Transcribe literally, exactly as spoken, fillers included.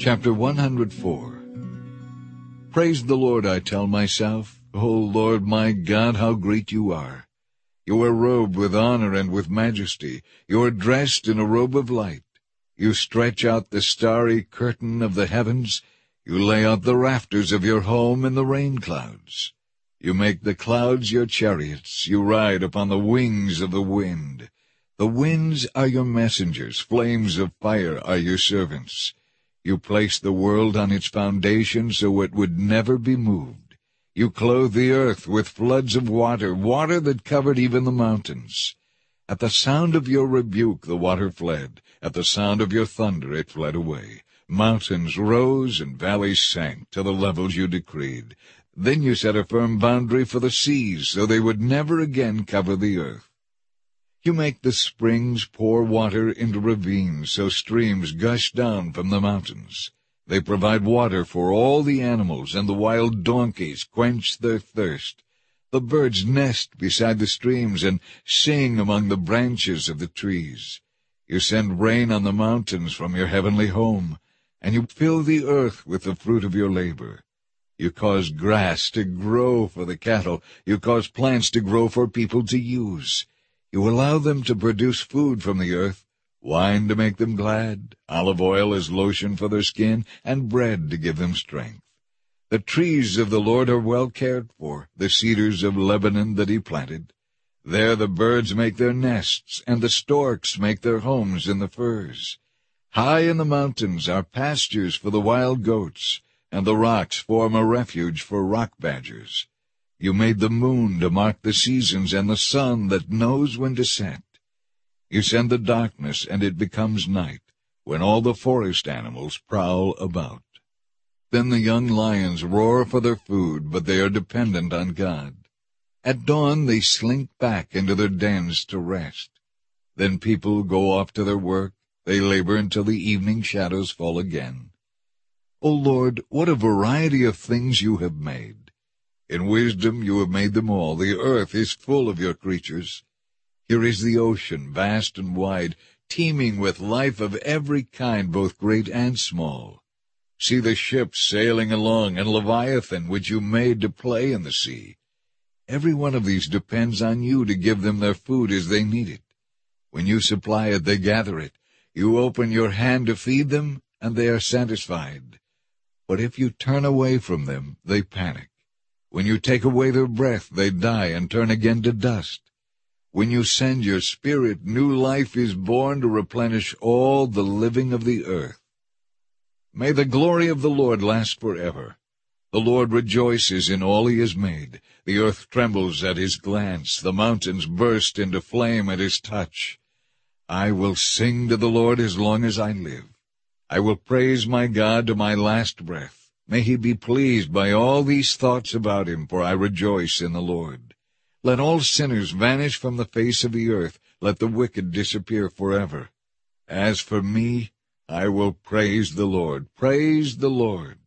Chapter one hundred four. Praise the Lord, I tell myself. O Lord my God, how great you are! You are robed with honor and with majesty. You are dressed in a robe of light. You stretch out the starry curtain of the heavens. You lay out the rafters of your home in the rain clouds. You make the clouds your chariots. You ride upon the wings of the wind. The winds are your messengers. Flames of fire are your servants. You place the world on its foundation so it would never be moved. You clothe the earth with floods of water, water that covered even the mountains. At the sound of your rebuke the water fled. At the sound of your thunder it fled away. Mountains rose and valleys sank to the levels you decreed. Then you set a firm boundary for the seas so they would never again cover the earth. You make the springs pour water into ravines, so streams gush down from the mountains. They provide water for all the animals, and the wild donkeys quench their thirst. The birds nest beside the streams and sing among the branches of the trees. You send rain on the mountains from your heavenly home, and you fill the earth with the fruit of your labor. You cause grass to grow for the cattle. You cause plants to grow for people to use. You allow them to produce food from the earth, wine to make them glad, olive oil as lotion for their skin, and bread to give them strength. The trees of the Lord are well cared for, the cedars of Lebanon that he planted. There the birds make their nests, and the storks make their homes in the firs. High in the mountains are pastures for the wild goats, and the rocks form a refuge for rock badgers. You made the moon to mark the seasons, and the sun that knows when to set. You send the darkness, and it becomes night, when all the forest animals prowl about. Then the young lions roar for their food, but they are dependent on God. At dawn they slink back into their dens to rest. Then people go off to their work. They labor until the evening shadows fall again. O Lord, what a variety of things you have made! In wisdom you have made them all. The earth is full of your creatures. Here is the ocean, vast and wide, teeming with life of every kind, both great and small. See the ships sailing along, and Leviathan, which you made to play in the sea. Every one of these depends on you to give them their food as they need it. When you supply it, they gather it. You open your hand to feed them, and they are satisfied. But if you turn away from them, they panic. When you take away their breath, they die and turn again to dust. When you send your Spirit, new life is born to replenish all the living of the earth. May the glory of the Lord last forever. The Lord rejoices in all he has made. The earth trembles at his glance. The mountains burst into flame at his touch. I will sing to the Lord as long as I live. I will praise my God to my last breath. May he be pleased by all these thoughts about him, for I rejoice in the Lord. Let all sinners vanish from the face of the earth. Let the wicked disappear forever. As for me, I will praise the Lord. Praise the Lord.